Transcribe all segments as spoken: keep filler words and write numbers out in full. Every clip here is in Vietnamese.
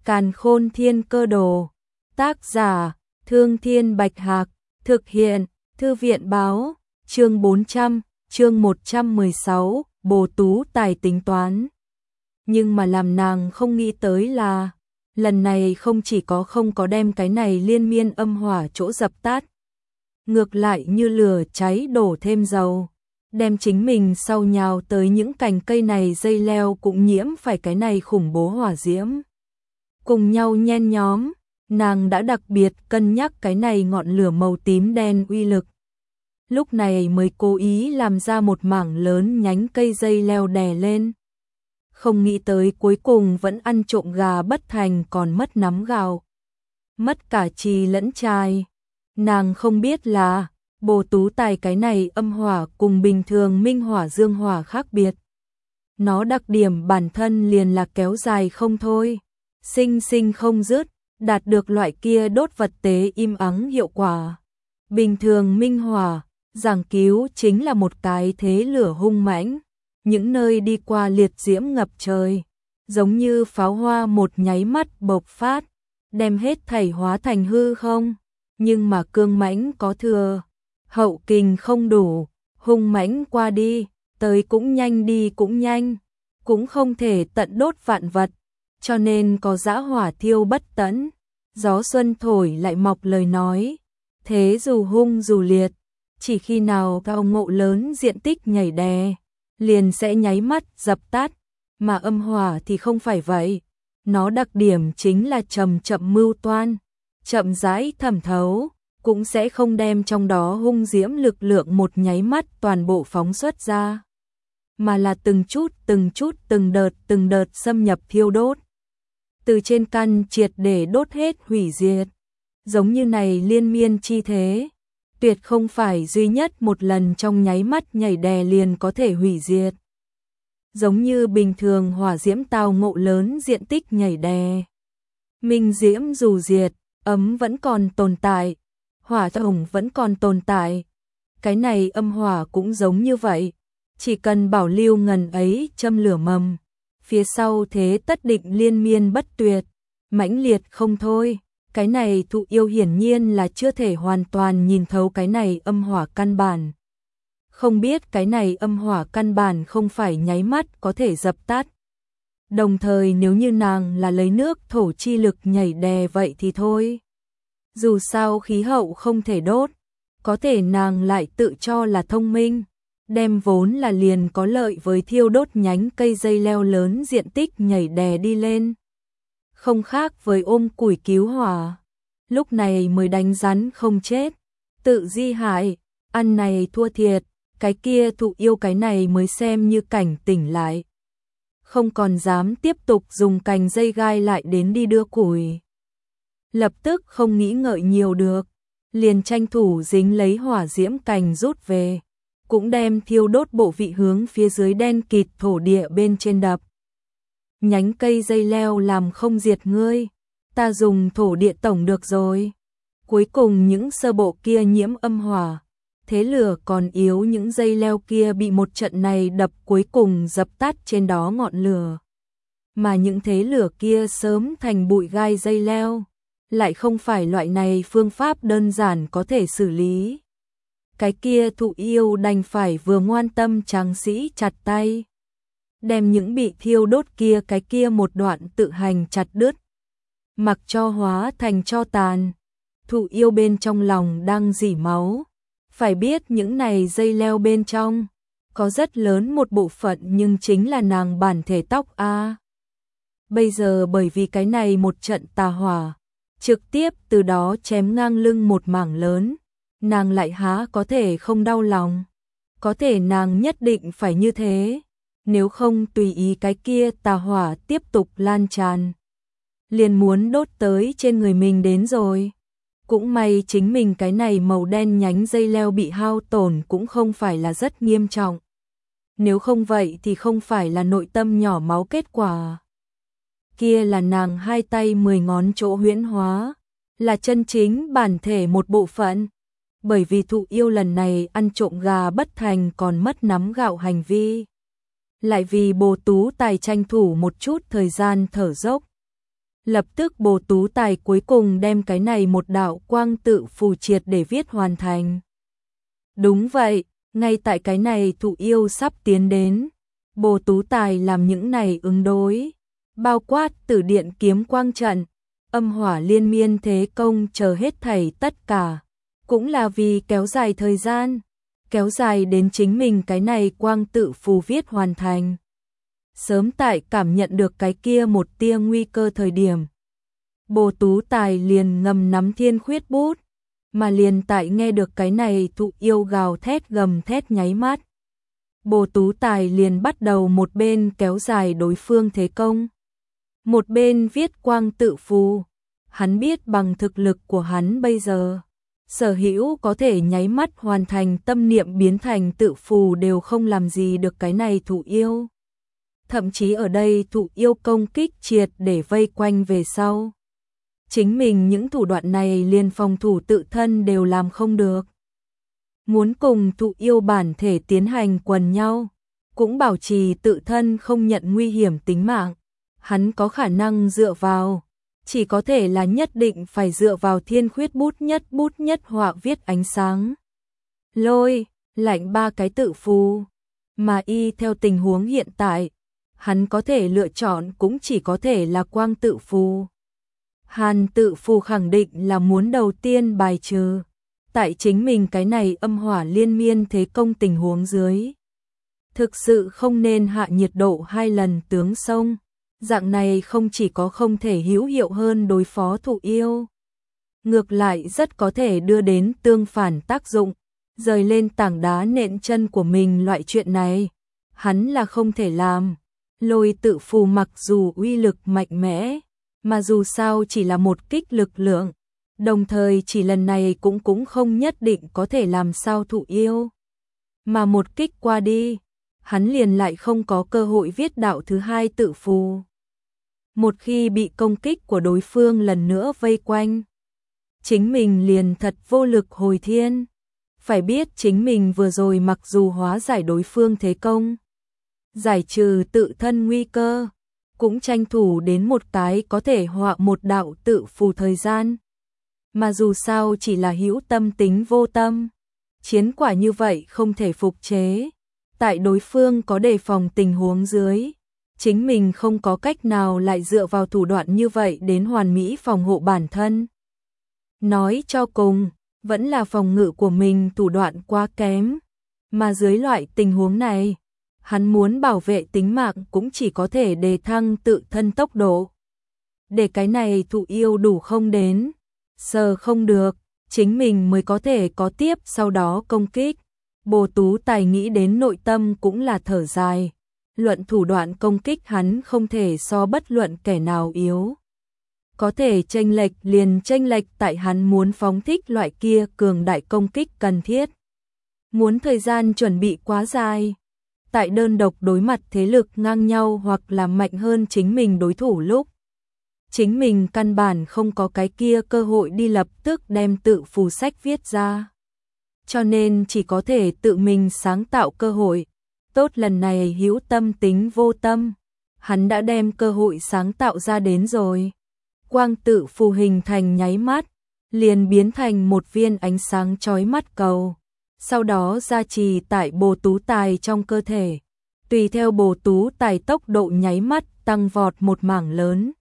Càn Khôn Thiên Cơ Đồ. Tác giả: Thương Thiên Bạch Hạc. Thực hiện: Thư viện báo. Chương bốn trăm, chương một trăm mười sáu, Bồ Tú Tài tính toán. Nhưng mà làm nàng không nghĩ tới là, lần này không chỉ có không có đem cái này liên miên âm hỏa chỗ dập tắt, ngược lại như lửa cháy đổ thêm dầu, đem chính mình sau nhào tới những cành cây này dây leo cũng nhiễm phải cái này khủng bố hỏa diễm. Cùng nhau nhen nhóm, nàng đã đặc biệt cân nhắc cái này ngọn lửa màu tím đen uy lực. Lúc này mới cố ý làm ra một mảng lớn nhánh cây dây leo đè lên. Không nghĩ tới cuối cùng vẫn ăn trộm gà bất thành còn mất nắm gạo. Mất cả trì lẫn trai. Nàng không biết là, Bồ Tú Tài cái này âm hỏa cùng bình thường minh hỏa dương hỏa khác biệt. Nó đặc điểm bản thân liền là kéo dài không thôi, sinh sinh không dứt, đạt được loại kia đốt vật tế im ắng hiệu quả. Bình thường minh hỏa, giảng cứu chính là một cái thế lửa hung mãnh, những nơi đi qua liệt diễm ngập trời, giống như pháo hoa một nháy mắt bộc phát, đem hết thảy hóa thành hư không. Nhưng mà cương mãnh có thừa, hậu kình không đủ, hung mãnh qua đi, tới cũng nhanh đi cũng nhanh, cũng không thể tận đốt vạn vật, cho nên có dã hỏa thiêu bất tận. Gió xuân thổi lại mọc lời nói, thế dù hung dù liệt, chỉ khi nào cao ngộ lớn diện tích nhảy đè, liền sẽ nháy mắt dập tắt, mà âm hỏa thì không phải vậy. Nó đặc điểm chính là chậm chậm mưu toan, chậm rãi thẩm thấu, cũng sẽ không đem trong đó hung diễm lực lượng một nháy mắt toàn bộ phóng xuất ra, mà là từng chút từng chút từng đợt từng đợt xâm nhập thiêu đốt, từ trên căn triệt để đốt hết hủy diệt. Giống như này liên miên chi thế, tuyệt không phải duy nhất một lần trong nháy mắt nhảy đè liền có thể hủy diệt. Giống như bình thường hỏa diễm tào ngộ lớn diện tích nhảy đè, minh diễm dù diệt, ấm vẫn còn tồn tại, hỏa tổng vẫn còn tồn tại. Cái này âm hỏa cũng giống như vậy, chỉ cần bảo lưu ngần ấy châm lửa mầm, phía sau thế tất định liên miên bất tuyệt, mãnh liệt không thôi. Cái này Thụ Yêu hiển nhiên là chưa thể hoàn toàn nhìn thấu cái này âm hỏa căn bản. Không biết cái này âm hỏa căn bản không phải nháy mắt có thể dập tắt. Đồng thời nếu như nàng là lấy nước thổ chi lực nhảy đè vậy thì thôi. Dù sao khí hậu không thể đốt, có thể nàng lại tự cho là thông minh, đem vốn là liền có lợi với thiêu đốt nhánh cây dây leo lớn diện tích nhảy đè đi lên. Không khác với ôm củi cứu hỏa, lúc này mới đánh rắn không chết, tự di hại, ăn này thua thiệt, cái kia Thụ Yêu cái này mới xem như cảnh tỉnh lại. Không còn dám tiếp tục dùng cành dây gai lại đến đi đưa củi. Lập tức không nghĩ ngợi nhiều được, liền tranh thủ dính lấy hỏa diễm cành rút về, cũng đem thiêu đốt bộ vị hướng phía dưới đen kịt thổ địa bên trên đập. Nhánh cây dây leo làm không diệt ngươi, ta dùng thổ địa tổng được rồi. Cuối cùng những sơ bộ kia nhiễm âm hỏa, thế lửa còn yếu những dây leo kia bị một trận này đập cuối cùng dập tắt trên đó ngọn lửa. Mà những thế lửa kia sớm thành bụi gai dây leo, lại không phải loại này phương pháp đơn giản có thể xử lý. Cái kia Thụ Yêu đành phải vừa ngoan tâm tráng sĩ chặt tay, đem những bị thiêu đốt kia cái kia một đoạn tự hành chặt đứt, mặc cho hóa thành tro tàn. Thụ Yêu bên trong lòng đang rỉ máu, phải biết những này dây leo bên trong có rất lớn một bộ phận nhưng chính là nàng bản thể tóc a. À. Bây giờ bởi vì cái này một trận tà hỏa, trực tiếp từ đó chém ngang lưng một mảng lớn, nàng lại há có thể không đau lòng. Có thể nàng nhất định phải như thế, nếu không tùy ý cái kia tà hỏa tiếp tục lan tràn, liền muốn đốt tới trên người mình đến rồi. Cũng may chính mình cái này màu đen nhánh dây leo bị hao tổn cũng không phải là rất nghiêm trọng. Nếu không vậy thì không phải là nội tâm nhỏ máu kết quả. Kia là nàng hai tay mười ngón chỗ huyễn hóa, là chân chính bản thể một bộ phận. Bởi vì Thụ Yêu lần này ăn trộm gà bất thành còn mất nắm gạo hành vi, lại vì Bồ Tú Tài tranh thủ một chút thời gian thở dốc, Lập tức Bồ Tú Tài cuối cùng đem cái này một đạo quang tự phù triệt để viết hoàn thành. Đúng vậy, ngay tại cái này thụ yêu sắp tiến đến, Bồ Tú Tài làm những này ứng đối, bao quát Tử Điện kiếm quang trận, Âm Hỏa Liên Miên thế công chờ hết thảy tất cả, cũng là vì kéo dài thời gian, kéo dài đến chính mình cái này quang tự phù viết hoàn thành. Sớm tại cảm nhận được cái kia một tia nguy cơ thời điểm, Bồ Tú Tài liền ngầm nắm thiên khuyết bút, mà liền tại nghe được cái này thụ yêu gào thét gầm thét nháy mắt. Bồ Tú Tài liền bắt đầu một bên kéo dài đối phương thế công, một bên viết quang tự phù. Hắn biết bằng thực lực của hắn bây giờ, sở hữu có thể nháy mắt hoàn thành tâm niệm biến thành tự phù đều không làm gì được cái này thụ yêu. Thậm chí ở đây thụ yêu công kích triệt để vây quanh về sau, chính mình những thủ đoạn này liền phòng thủ tự thân đều làm không được. Muốn cùng thụ yêu bản thể tiến hành quần nhau, cũng bảo trì tự thân không nhận nguy hiểm tính mạng, hắn có khả năng dựa vào, chỉ có thể là nhất định phải dựa vào thiên khuyết bút nhất bút nhất họa viết ánh sáng. Lôi, lạnh ba cái tự phù, mà y theo tình huống hiện tại, hắn có thể lựa chọn cũng chỉ có thể là quang tự phù. Hàn tự phù khẳng định là muốn đầu tiên bài trừ, tại chính mình cái này âm hỏa liên miên thế công tình huống dưới. Thực sự không nên hạ nhiệt độ hai lần tướng sông, dạng này không chỉ có không thể hữu hiệu hơn đối phó thụ yêu, ngược lại rất có thể đưa đến tương phản tác dụng, rời lên tảng đá nện chân của mình loại chuyện này, hắn là không thể làm. Lôi tự phù mặc dù uy lực mạnh mẽ, mà dù sao chỉ là một kích lực lượng, đồng thời chỉ lần này cũng cũng không nhất định có thể làm sao thụ yêu. Mà một kích qua đi, hắn liền lại không có cơ hội viết đạo thứ hai tự phù. Một khi bị công kích của đối phương lần nữa vây quanh, chính mình liền thật vô lực hồi thiên. Phải biết chính mình vừa rồi mặc dù hóa giải đối phương thế công, giải trừ tự thân nguy cơ, cũng tranh thủ đến một cái có thể họa một đạo tự phù thời gian. Mà dù sao chỉ là hữu tâm tính vô tâm, chiến quả như vậy không thể phục chế. Tại đối phương có đề phòng tình huống dưới, chính mình không có cách nào lại dựa vào thủ đoạn như vậy đến hoàn mỹ phòng hộ bản thân. Nói cho cùng, vẫn là phòng ngự của mình thủ đoạn quá kém, mà dưới loại tình huống này, hắn muốn bảo vệ tính mạng cũng chỉ có thể đề thăng tự thân tốc độ. Để cái này thụ yêu đủ không đến, sờ không được, chính mình mới có thể có tiếp sau đó công kích. Bồ Tú Tài nghĩ đến nội tâm cũng là thở dài, luận thủ đoạn công kích hắn không thể so bất luận kẻ nào yếu. Có thể chênh lệch liền chênh lệch tại hắn muốn phóng thích loại kia cường đại công kích cần thiết. Muốn thời gian chuẩn bị quá dài. Tại đơn độc đối mặt thế lực ngang nhau hoặc là mạnh hơn chính mình đối thủ lúc, chính mình căn bản không có cái kia cơ hội đi lập tức đem tự phù sách viết ra. Cho nên chỉ có thể tự mình sáng tạo cơ hội. Tốt lần này hữu tâm tính vô tâm, hắn đã đem cơ hội sáng tạo ra đến rồi. Quang tự phù hình thành nháy mắt, liền biến thành một viên ánh sáng chói mắt cầu. Sau đó gia trì tại Bồ Tú Tài trong cơ thể, tùy theo Bồ Tú Tài tốc độ nháy mắt tăng vọt một mảng lớn.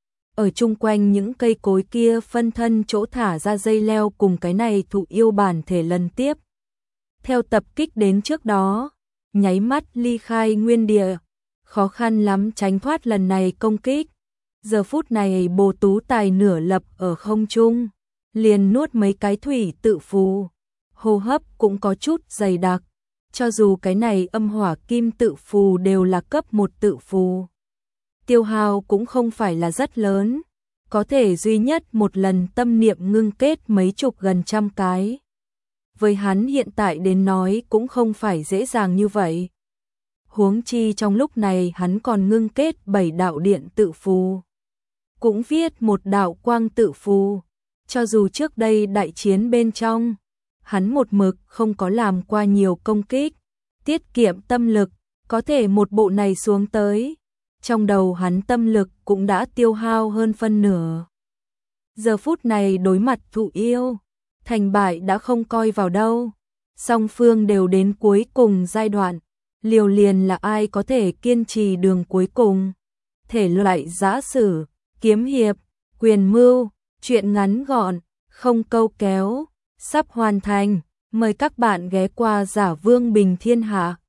Ở chung quanh những cây cối kia phân thân chỗ thả ra dây leo cùng cái này thụ yêu bản thể lần tiếp. Theo tập kích đến trước đó, nháy mắt ly khai nguyên địa, khó khăn lắm tránh thoát lần này công kích. Giờ phút này Bồ Tú Tài nửa lập ở không trung, liền nuốt mấy cái thủy tự phù. Hô hấp cũng có chút dày đặc, cho dù cái này âm hỏa kim tự phù đều là cấp một tự phù. Tiêu hao cũng không phải là rất lớn, có thể duy nhất một lần tâm niệm ngưng kết mấy chục gần trăm cái. Với hắn hiện tại đến nói cũng không phải dễ dàng như vậy. Huống chi trong lúc này hắn còn ngưng kết bảy đạo điện tự phù. Cũng viết một đạo quang tự phù, cho dù trước đây đại chiến bên trong, hắn một mực không có làm qua nhiều công kích, tiết kiệm tâm lực, có thể một bộ này xuống tới, trong đầu hắn tâm lực cũng đã tiêu hao hơn phân nửa. Giờ phút này đối mặt Thụ Yêu, thành bại đã không coi vào đâu. Song phương đều đến cuối cùng giai đoạn, liều liền là ai có thể kiên trì đường cuối cùng. Thể loại giã sử, kiếm hiệp, quyền mưu, truyện ngắn gọn, không câu kéo, sắp hoàn thành. Mời các bạn ghé qua Giả Vương Bình Thiên Hạ.